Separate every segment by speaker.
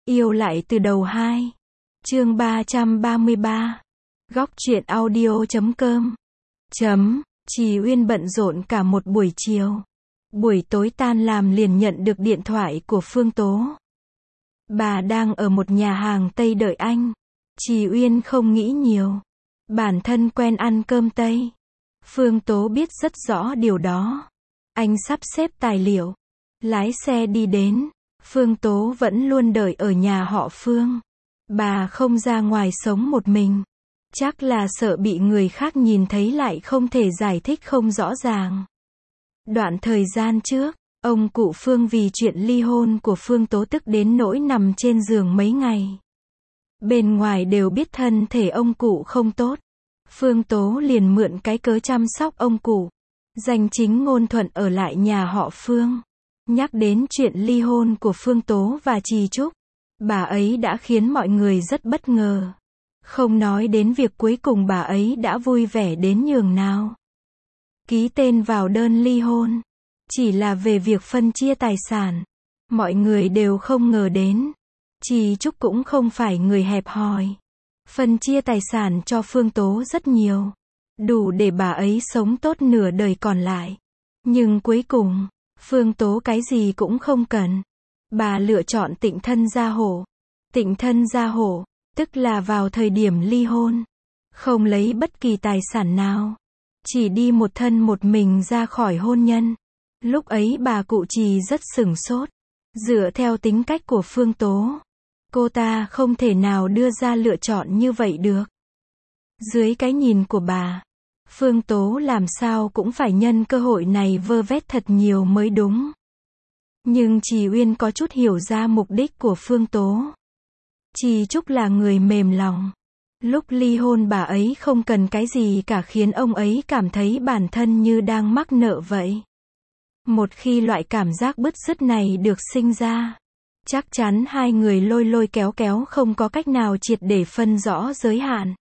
Speaker 1: Yêu lại từ đầu 2. Chương 333. Góc truyện audio.com. Trì Uyên bận rộn cả một buổi chiều. Buổi tối tan làm liền nhận được điện thoại của Phương Tố. Bà đang ở một nhà hàng Tây đợi anh. Trì Uyên không nghĩ nhiều. Bản thân quen ăn cơm Tây. Phương Tố biết rất rõ điều đó. Anh sắp xếp tài liệu, lái xe đi đến. Phương Tố vẫn luôn đợi ở nhà họ Phương. Bà không ra ngoài sống một mình. Chắc là sợ bị người khác nhìn thấy lại không thể giải thích không rõ ràng. Đoạn thời gian trước, ông cụ Phương vì chuyện ly hôn của Phương Tố tức đến nỗi nằm trên giường mấy ngày. Bên ngoài đều biết thân thể ông cụ không tốt. Phương Tố liền mượn cái cớ chăm sóc ông cụ. Danh chính ngôn thuận ở lại nhà họ Phương. Nhắc đến chuyện ly hôn của Phương Tố và Trì Trúc, bà ấy đã khiến mọi người rất bất ngờ. Không nói đến việc cuối cùng bà ấy đã vui vẻ đến nhường nào. Ký tên vào đơn ly hôn. Chỉ là về việc phân chia tài sản. Mọi người đều không ngờ đến. Trì Trúc cũng không phải người hẹp hòi. Phân chia tài sản cho Phương Tố rất nhiều. Đủ để bà ấy sống tốt nửa đời còn lại. Nhưng cuối cùng, Phương Tố cái gì cũng không cần. Bà lựa chọn tịnh thân gia hộ. Tịnh thân gia hộ, tức là vào thời điểm ly hôn, không lấy bất kỳ tài sản nào. Chỉ đi một thân một mình ra khỏi hôn nhân. Lúc ấy bà cụ Trì rất sửng sốt. Dựa theo tính cách của Phương Tố, cô ta không thể nào đưa ra lựa chọn như vậy được. Dưới cái nhìn của bà, Phương Tố làm sao cũng phải nhân cơ hội này vơ vét thật nhiều mới đúng. Nhưng Trì Uyên có chút hiểu ra mục đích của Phương Tố. Trì Trúc là người mềm lòng. Lúc ly hôn bà ấy không cần cái gì cả khiến ông ấy cảm thấy bản thân như đang mắc nợ vậy. Một khi loại cảm giác bứt rứt này được sinh ra, chắc chắn hai người lôi lôi kéo kéo không có cách nào triệt để phân rõ giới hạn.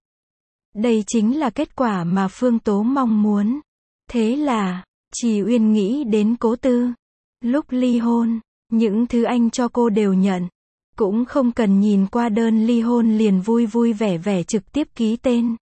Speaker 1: Đây chính là kết quả mà Phương Tố mong muốn. Thế là, Trì Uyên nghĩ đến Cố Tư. Lúc ly hôn, những thứ anh cho cô đều nhận. Cũng không cần nhìn qua đơn ly hôn liền vui vui vẻ vẻ trực tiếp ký tên.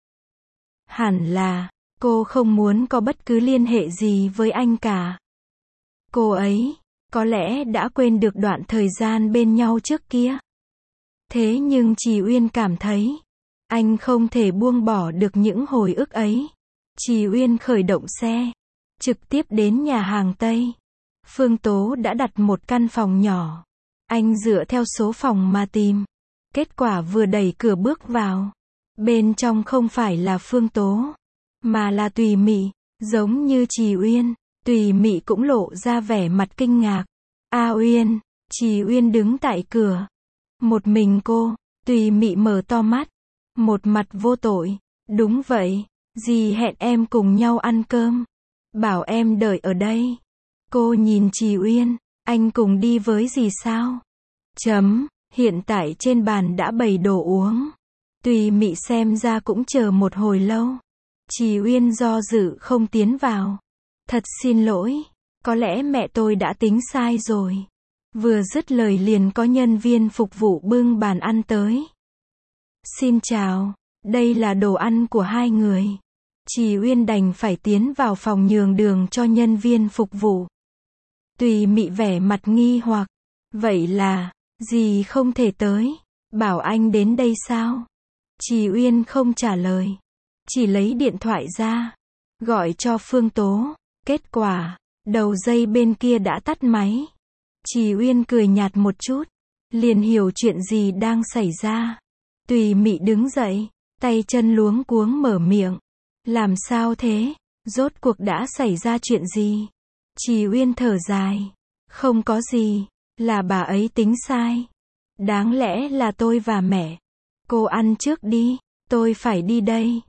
Speaker 1: Hẳn là, cô không muốn có bất cứ liên hệ gì với anh cả. Cô ấy, có lẽ đã quên được đoạn thời gian bên nhau trước kia. Thế nhưng Trì Uyên cảm thấy, anh không thể buông bỏ được những hồi ức ấy. Trì Uyên khởi động xe, trực tiếp đến nhà hàng Tây. Phương Tố đã đặt một căn phòng nhỏ. Anh dựa theo số phòng mà tìm. Kết quả vừa đẩy cửa bước vào, bên trong không phải là Phương Tố, mà là Tùy Mị. Giống như Trì Uyên, Tùy Mị cũng lộ ra vẻ mặt kinh ngạc. A Uyên, Trì Uyên đứng tại cửa. Một mình cô, Tùy Mị mở to mắt, một mặt vô tội. Đúng vậy, dì hẹn em cùng nhau ăn cơm. Bảo em đợi ở đây. Cô nhìn Trì Uyên, anh cùng đi với dì sao? Hiện tại trên bàn đã bày đồ uống. Tùy Mị xem ra cũng chờ một hồi lâu. Trì Uyên do dự không tiến vào. Thật xin lỗi, có lẽ mẹ tôi đã tính sai rồi. Vừa dứt lời liền có nhân viên phục vụ bưng bàn ăn tới. Xin chào, đây là đồ ăn của hai người. Trì Uyên đành phải tiến vào phòng nhường đường cho nhân viên phục vụ. Tùy Mị vẻ mặt nghi hoặc. Vậy là, dì không thể tới. Bảo anh đến đây sao? Trì Uyên không trả lời. Chỉ lấy điện thoại ra. Gọi cho Phương Tố. Kết quả, đầu dây bên kia đã tắt máy. Trì Uyên cười nhạt một chút. Liền hiểu chuyện gì đang xảy ra. Tùy Mị đứng dậy. Tay chân luống cuống mở miệng. Làm sao thế? Rốt cuộc đã xảy ra chuyện gì? Trì Uyên thở dài. Không có gì. Là bà ấy tính sai. Đáng lẽ là tôi và mẹ. Cô ăn trước đi. Tôi phải đi đây.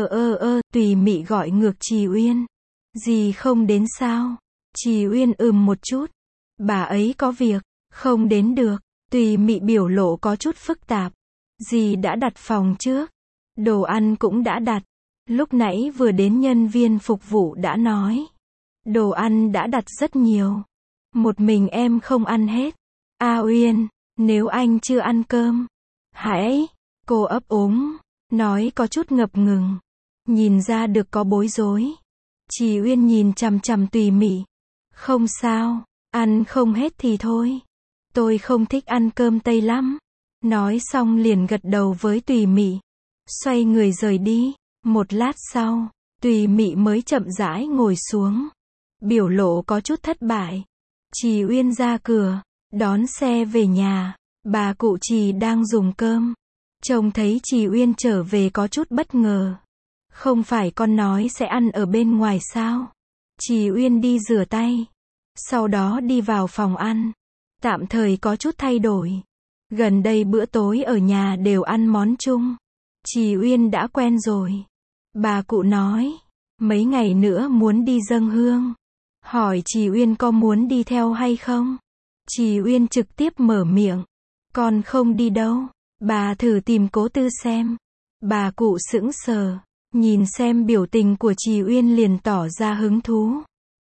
Speaker 1: Tùy Mị gọi ngược Trì Uyên. Dì không đến sao? Trì Uyên một chút. Bà ấy có việc. Không đến được. Tùy Mị biểu lộ có chút phức tạp. Dì đã đặt phòng trước. Đồ ăn cũng đã đặt. Lúc nãy vừa đến nhân viên phục vụ đã nói. Đồ ăn đã đặt rất nhiều. Một mình em không ăn hết. A Uyên, Nếu anh chưa ăn cơm, hãy, cô ấp úng, nói có chút ngập ngừng. Nhìn ra được có bối rối. Trì Uyên nhìn chằm chằm Tùy Mị. Không sao, ăn không hết thì thôi. Tôi không thích ăn cơm Tây lắm. Nói xong liền gật đầu với Tùy Mị. Xoay người rời đi. Một lát sau, Tùy Mị mới chậm rãi ngồi xuống. Biểu lộ có chút thất bại. Trì Uyên ra cửa, đón xe về nhà. Bà cụ Trì đang dùng cơm. Trông thấy Trì Uyên trở về có chút bất ngờ. Không phải con nói sẽ ăn ở bên ngoài sao? Trì Uyên đi rửa tay. Sau đó đi vào phòng ăn. Tạm thời có chút thay đổi. Gần đây bữa tối ở nhà đều ăn món chung. Trì Uyên đã quen rồi. Bà cụ nói, mấy ngày nữa muốn đi dâng hương. Hỏi Trì Uyên có muốn đi theo hay không? Trì Uyên trực tiếp mở miệng. Con không đi đâu. Bà thử tìm Cố Tư xem. Bà cụ sững sờ. Nhìn xem biểu tình của Trì Uyên liền tỏ ra hứng thú.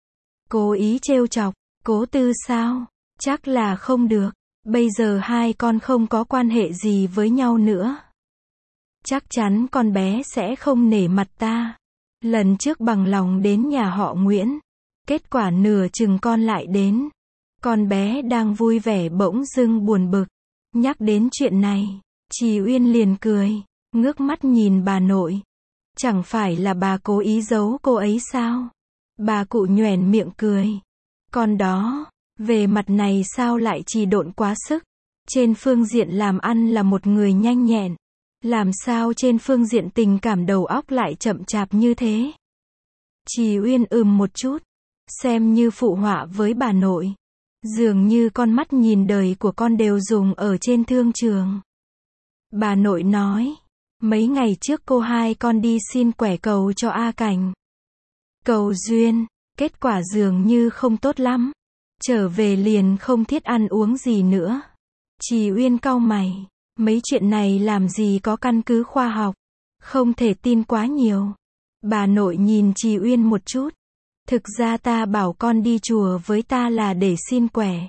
Speaker 1: Cố ý trêu chọc. Cố Tư sao? Chắc là không được. Bây giờ hai con không có quan hệ gì với nhau nữa. Chắc chắn con bé sẽ không nể mặt ta. Lần trước bằng lòng đến nhà họ Nguyễn. Kết quả nửa chừng con lại đến. Con bé đang vui vẻ bỗng dưng buồn bực. Nhắc đến chuyện này, Trì Uyên liền cười, ngước mắt nhìn bà nội. Chẳng phải là bà cố ý giấu cô ấy sao? Bà cụ nhoẻn miệng cười. Con đó, về mặt này sao lại trì độn quá sức? Trên phương diện làm ăn là một người nhanh nhẹn. Làm sao trên phương diện tình cảm đầu óc lại chậm chạp như thế? Trì Uyên một chút, xem như phụ họa với bà nội. Dường như con mắt nhìn đời của con đều dùng ở trên thương trường. Bà nội nói, mấy ngày trước cô hai con đi xin quẻ cầu cho A Cảnh. Cầu duyên, kết quả dường như không tốt lắm. Trở về liền không thiết ăn uống gì nữa. Trì Uyên cau mày, mấy chuyện này làm gì có căn cứ khoa học. Không thể tin quá nhiều. Bà nội nhìn Trì Uyên một chút. Thực ra ta bảo con đi chùa với ta là để xin quẻ.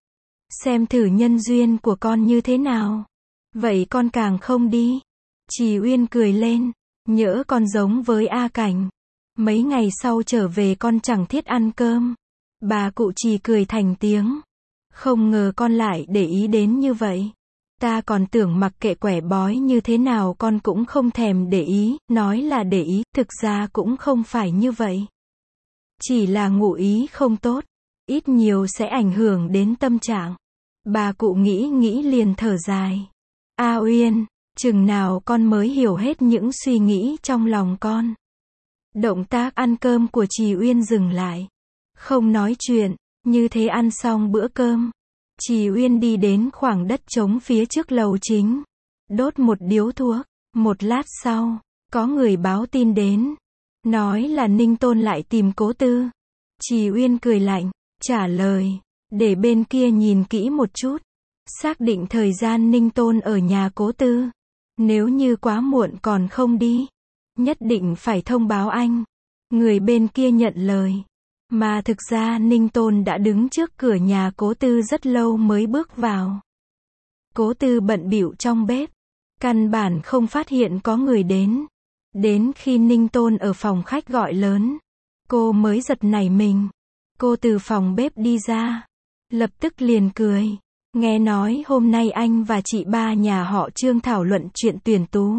Speaker 1: Xem thử nhân duyên của con như thế nào. Vậy con càng không đi. Trì Uyên cười lên. Nhỡ con giống với A Cảnh. Mấy ngày sau trở về con chẳng thiết ăn cơm. Bà cụ Trì cười thành tiếng. Không ngờ con lại để ý đến như vậy. Ta còn tưởng mặc kệ quẻ bói như thế nào con cũng không thèm để ý. Nói là để ý, thực ra cũng không phải như vậy. Chỉ là ngụ ý không tốt, ít nhiều sẽ ảnh hưởng đến tâm trạng. Bà cụ nghĩ liền thở dài. A Uyên, chừng nào con mới hiểu hết những suy nghĩ trong lòng con. Động tác ăn cơm của Trì Uyên dừng lại. Không nói chuyện, như thế ăn xong bữa cơm. Trì Uyên đi đến khoảng đất trống phía trước lầu chính. Đốt một điếu thuốc. Một lát sau, có người báo tin đến. Nói là Ninh Tôn lại tìm Cố Tư. Trì Uyên cười lạnh, trả lời, để bên kia nhìn kỹ một chút. Xác định thời gian Ninh Tôn ở nhà Cố Tư. Nếu như quá muộn còn không đi, nhất định phải thông báo anh. Người bên kia nhận lời. Mà thực ra Ninh Tôn đã đứng trước cửa nhà Cố Tư rất lâu mới bước vào. Cố Tư bận bịu trong bếp. Căn bản không phát hiện có người đến. Đến khi Ninh Tôn ở phòng khách gọi lớn, cô mới giật nảy mình. Cô từ phòng bếp đi ra, lập tức liền cười. Nghe nói hôm nay anh và chị ba nhà họ Trương thảo luận chuyện tuyển tú.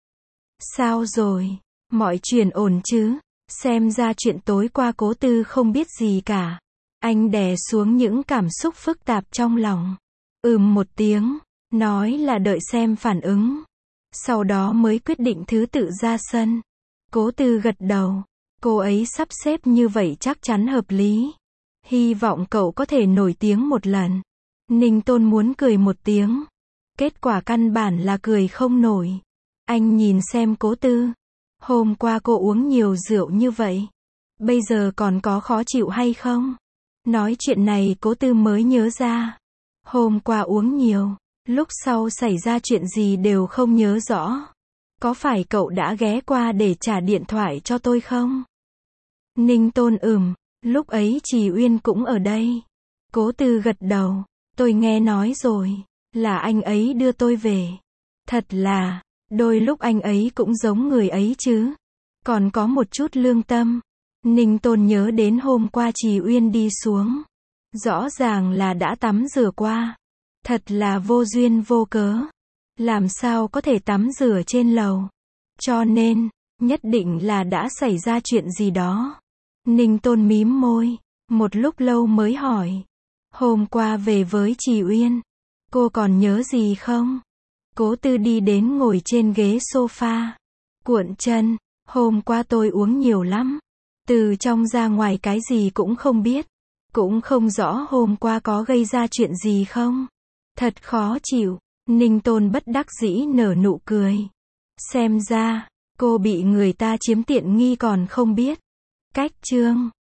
Speaker 1: Sao rồi? Mọi chuyện ổn chứ? Xem ra chuyện tối qua Cố Tư không biết gì cả. Anh đè xuống những cảm xúc phức tạp trong lòng. Một tiếng, nói là đợi xem phản ứng. Sau đó mới quyết định thứ tự ra sân. Cố Tư gật đầu. Cô ấy sắp xếp như vậy chắc chắn hợp lý. Hy vọng cậu có thể nổi tiếng một lần. Ninh Tôn muốn cười một tiếng. Kết quả căn bản là cười không nổi. Anh nhìn xem Cố Tư. Hôm qua cô uống nhiều rượu như vậy. Bây giờ còn có khó chịu hay không? Nói chuyện này Cố Tư mới nhớ ra. Hôm qua uống nhiều. Lúc sau xảy ra chuyện gì đều không nhớ rõ. Có phải cậu đã ghé qua để trả điện thoại cho tôi không? Ninh Tôn lúc ấy Trì Uyên cũng ở đây. Cố Tư gật đầu. Tôi nghe nói rồi. Là anh ấy đưa tôi về. Thật là, đôi lúc anh ấy cũng giống người ấy chứ. Còn có một chút lương tâm. Ninh Tôn nhớ đến hôm qua Trì Uyên đi xuống. Rõ ràng là đã tắm rửa qua. Thật là vô duyên vô cớ. Làm sao có thể tắm rửa trên lầu. Cho nên, nhất định là đã xảy ra chuyện gì đó. Ninh Tôn mím môi. Một lúc lâu mới hỏi. Hôm qua về với Trì Uyên. Cô còn nhớ gì không? Cố Tư đi đến ngồi trên ghế sofa. Cuộn chân. Hôm qua tôi uống nhiều lắm. Từ trong ra ngoài cái gì cũng không biết. Cũng không rõ hôm qua có gây ra chuyện gì không. Thật khó chịu. Ninh Tôn bất đắc dĩ nở nụ cười. Xem ra, cô bị người ta chiếm tiện nghi còn không biết. Cách chương